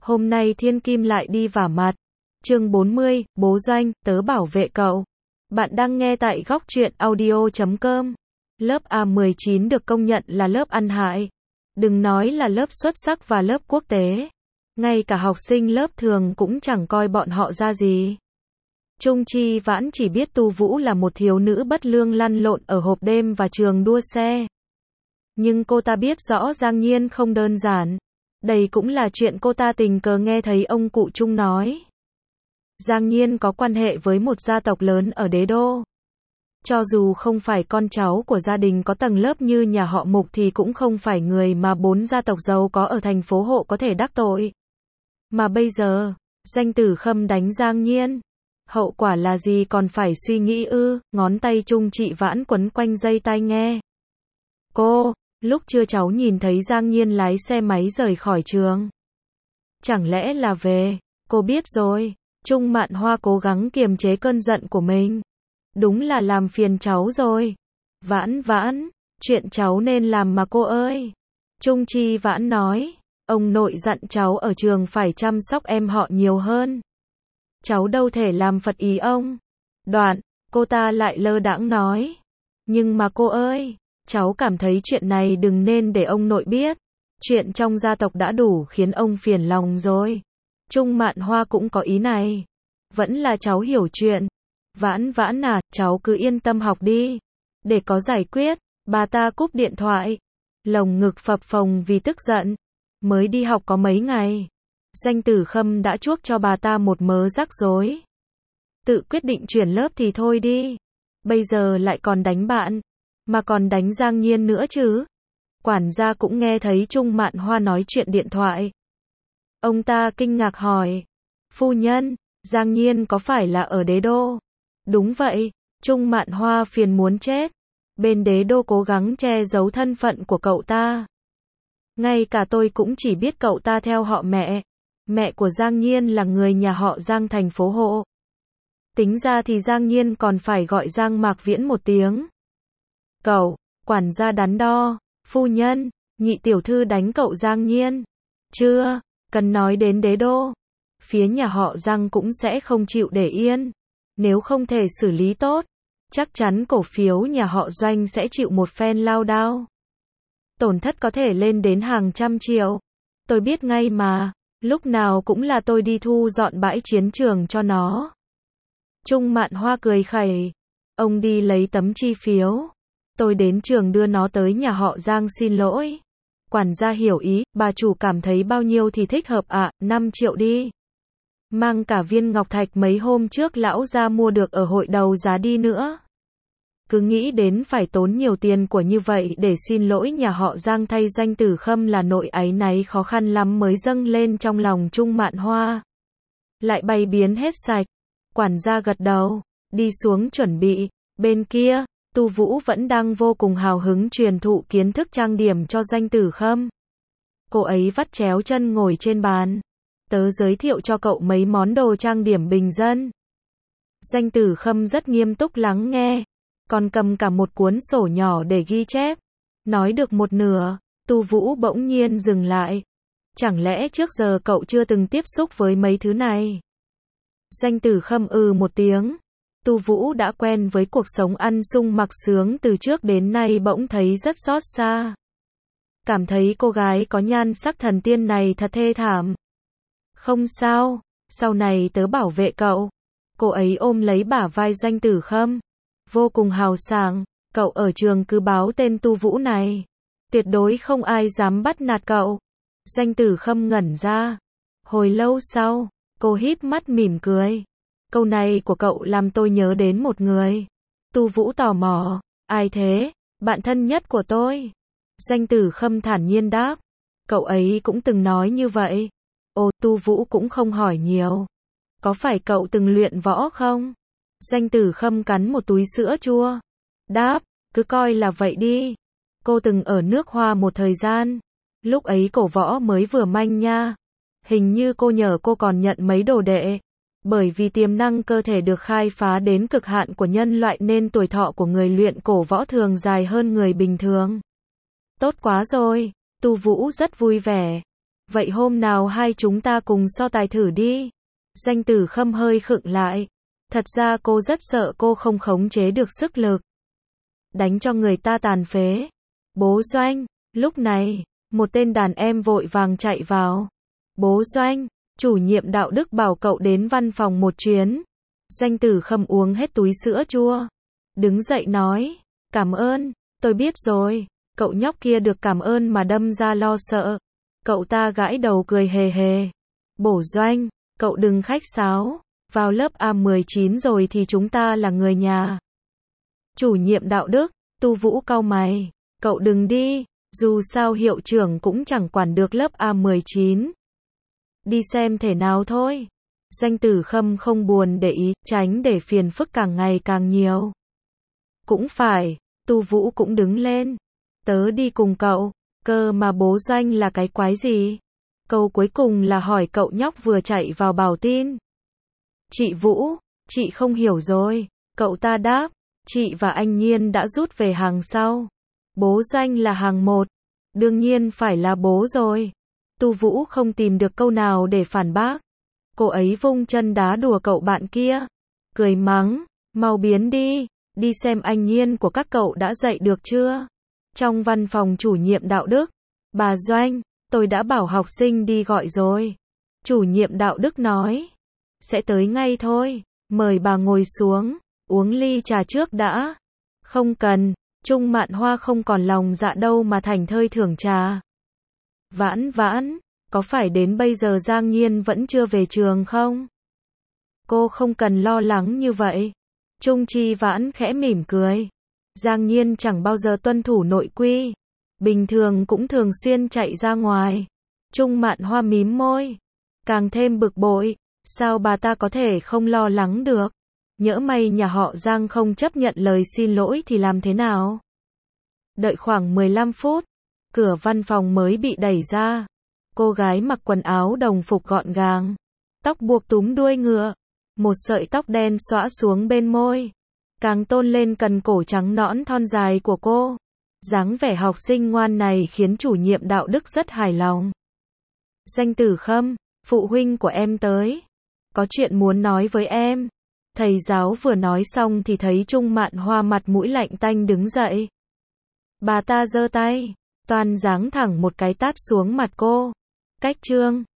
Hôm nay Thiên Kim lại đi vả mặt. Chương 40, bố Doanh, tớ bảo vệ cậu. Bạn đang nghe tại góc truyện audio.com. Lớp A19 được công nhận là lớp ăn hại. Đừng nói là lớp xuất sắc và lớp quốc tế. Ngay cả học sinh lớp thường cũng chẳng coi bọn họ ra gì. Trung Chi Vãn chỉ biết Tu Vũ là một thiếu nữ bất lương lăn lộn ở hộp đêm và trường đua xe. Nhưng cô ta biết rõ Giang Nhiên không đơn giản. Đây cũng là chuyện cô ta tình cờ nghe thấy ông cụ Trung nói. Giang Nhiên có quan hệ với một gia tộc lớn ở Đế Đô. Cho dù không phải con cháu của gia đình có tầng lớp như nhà họ Mục thì cũng không phải người mà 4 gia tộc giàu có ở thành phố Hộ có thể đắc tội. Mà bây giờ, Danh Tử Khâm đánh Giang Nhiên. Hậu quả là gì còn phải suy nghĩ ư? Ngón tay Trung Chị Vãn quấn quanh dây tai nghe. Cô, lúc trưa cháu nhìn thấy Giang Nhiên lái xe máy rời khỏi trường. Chẳng lẽ là về? Cô biết rồi. Trung Mạn Hoa cố gắng kiềm chế cơn giận của mình. Đúng là làm phiền cháu rồi. Vãn Vãn, chuyện cháu nên làm mà cô ơi. Trung Chi Vãn nói, ông nội dặn cháu ở trường phải chăm sóc em họ nhiều hơn. Cháu đâu thể làm phật ý ông. Đoạn, cô ta lại lơ đãng nói. Nhưng mà cô ơi, cháu cảm thấy chuyện này đừng nên để ông nội biết. Chuyện trong gia tộc đã đủ khiến ông phiền lòng rồi. Trung Mạn Hoa cũng có ý này. Vẫn là cháu hiểu chuyện. Vãn Vãn à, cháu cứ yên tâm học đi. Để có giải quyết. Bà ta cúp điện thoại. Lồng ngực phập phồng vì tức giận. Mới đi học có mấy ngày. Danh Tử Khâm đã chuốc cho bà ta một mớ rắc rối. Tự quyết định chuyển lớp thì thôi đi. Bây giờ lại còn đánh bạn. Mà còn đánh Giang Nhiên nữa chứ. Quản gia cũng nghe thấy Trung Mạn Hoa nói chuyện điện thoại. Ông ta kinh ngạc hỏi. Phu nhân, Giang Nhiên có phải là ở Đế Đô? Đúng vậy. Trung Mạn Hoa phiền muốn chết. Bên Đế Đô cố gắng che giấu thân phận của cậu ta. Ngay cả tôi cũng chỉ biết cậu ta theo họ mẹ. Mẹ của Giang Nhiên là người nhà họ Giang thành phố Hộ. Tính ra thì Giang Nhiên còn phải gọi Giang Mạc Viễn một tiếng. Cậu, quản gia đắn đo. Phu nhân, nhị tiểu thư đánh cậu Giang Nhiên. Chưa, cần nói đến Đế Đô. Phía nhà họ Giang cũng sẽ không chịu để yên. Nếu không thể xử lý tốt, chắc chắn cổ phiếu nhà họ Doanh sẽ chịu một phen lao đao. Tổn thất có thể lên đến hàng trăm triệu. Tôi biết ngay mà, lúc nào cũng là tôi đi thu dọn bãi chiến trường cho nó. Trung Mạn Hoa cười khẩy. Ông đi lấy tấm chi phiếu. Tôi đến trường đưa nó tới nhà họ Giang xin lỗi. Quản gia hiểu ý, bà chủ cảm thấy bao nhiêu thì thích hợp ạ, 5 triệu đi. Mang cả viên ngọc thạch mấy hôm trước lão gia mua được ở hội đầu giá đi nữa. Cứ nghĩ đến phải tốn nhiều tiền của như vậy để xin lỗi nhà họ Giang thay Danh Tử Khâm là nỗi áy náy khó khăn lắm mới dâng lên trong lòng Trung Mạn Hoa. Lại bày biến hết sạch. Quản gia gật đầu, đi xuống chuẩn bị. Bên kia, Tu Vũ vẫn đang vô cùng hào hứng truyền thụ kiến thức trang điểm cho Danh Tử Khâm. Cô ấy vắt chéo chân ngồi trên bàn. Tớ giới thiệu cho cậu mấy món đồ trang điểm bình dân. Danh Tử Khâm rất nghiêm túc lắng nghe. Còn cầm cả một cuốn sổ nhỏ để ghi chép. Nói được một nửa, Tu Vũ bỗng nhiên dừng lại. Chẳng lẽ trước giờ cậu chưa từng tiếp xúc với mấy thứ này? Danh Tử Khâm một tiếng. Tu Vũ đã quen với cuộc sống ăn sung mặc sướng từ trước đến nay bỗng thấy rất xót xa. Cảm thấy cô gái có nhan sắc thần tiên này thật thê thảm. Không sao, sau này tớ bảo vệ cậu. Cô ấy ôm lấy bả vai Danh Tử Khâm. Vô cùng hào sảng, cậu ở trường cứ báo tên Tu Vũ này. Tuyệt đối không ai dám bắt nạt cậu. Danh Tử Khâm ngẩn ra. Hồi lâu sau, cô híp mắt mỉm cười. Câu này của cậu làm tôi nhớ đến một người. Tu Vũ tò mò. Ai thế? Bạn thân nhất của tôi. Danh Tử Khâm thản nhiên đáp. Cậu ấy cũng từng nói như vậy. Ồ, Tu Vũ cũng không hỏi nhiều. Có phải cậu từng luyện võ không? Danh Tử Khâm cắn một túi sữa chua. Đáp, cứ coi là vậy đi. Cô từng ở nước Hoa một thời gian. Lúc ấy cổ võ mới vừa manh nha. Hình như cô nhờ cô còn nhận mấy đồ đệ. Bởi vì tiềm năng cơ thể được khai phá đến cực hạn của nhân loại nên tuổi thọ của người luyện cổ võ thường dài hơn người bình thường. Tốt quá rồi, Tu Vũ rất vui vẻ. Vậy hôm nào hai chúng ta cùng so tài thử đi. Danh Tử Khâm hơi khựng lại. Thật ra cô rất sợ cô không khống chế được sức lực. Đánh cho người ta tàn phế. Bố Doanh, lúc này, một tên đàn em vội vàng chạy vào. Bố Doanh, chủ nhiệm đạo đức bảo cậu đến văn phòng một chuyến. Danh Tử Khâm uống hết túi sữa chua. Đứng dậy nói, cảm ơn, tôi biết rồi. Cậu nhóc kia được cảm ơn mà đâm ra lo sợ. Cậu ta gãi đầu cười hề hề. Bổ Doanh, cậu đừng khách sáo. Vào lớp A19 rồi thì chúng ta là người nhà. Chủ nhiệm đạo đức, Tu Vũ cau mày. Cậu đừng đi, dù sao hiệu trưởng cũng chẳng quản được lớp A19. Đi xem thể nào thôi. Danh Tử Khâm không buồn để ý, tránh để phiền phức càng ngày càng nhiều. Cũng phải, Tu Vũ cũng đứng lên. Tớ đi cùng cậu, cơ mà bố Doanh là cái quái gì? Câu cuối cùng là hỏi cậu nhóc vừa chạy vào bảo tin. Chị Vũ, chị không hiểu rồi. Cậu ta đáp, chị và anh Nhiên đã rút về hàng sau. Bố Doanh là hàng một. Đương nhiên phải là bố rồi. Tu Vũ không tìm được câu nào để phản bác. Cô ấy vung chân đá đùa cậu bạn kia. Cười mắng, mau biến đi, đi xem anh Nhiên của các cậu đã dậy được chưa. Trong văn phòng chủ nhiệm đạo đức, bà Doanh, tôi đã bảo học sinh đi gọi rồi. Chủ nhiệm đạo đức nói, sẽ tới ngay thôi, mời bà ngồi xuống, uống ly trà trước đã. Không cần, Trung Mạn Hoa không còn lòng dạ đâu mà thảnh thơi thưởng trà. Vãn vãn, có phải đến bây giờ Giang Nhiên vẫn chưa về trường không? Cô không cần lo lắng như vậy. Trung Chi Vãn khẽ mỉm cười. Giang Nhiên chẳng bao giờ tuân thủ nội quy. Bình thường cũng thường xuyên chạy ra ngoài. Trung Mạn Hoa mím môi. Càng thêm bực bội. Sao bà ta có thể không lo lắng được? Nhỡ may nhà họ Giang không chấp nhận lời xin lỗi thì làm thế nào? Đợi khoảng 15 phút. Cửa văn phòng mới bị đẩy ra. Cô gái mặc quần áo đồng phục gọn gàng. Tóc buộc túm đuôi ngựa. Một sợi tóc đen xõa xuống bên môi. Càng tôn lên cần cổ trắng nõn thon dài của cô. Dáng vẻ học sinh ngoan này khiến chủ nhiệm đạo đức rất hài lòng. Danh Tử Khâm, phụ huynh của em tới. Có chuyện muốn nói với em. Thầy giáo vừa nói xong thì thấy Trung Mạn Hoa mặt mũi lạnh tanh đứng dậy. Bà ta giơ tay, toan giáng thẳng một cái tát xuống mặt cô. Cách chương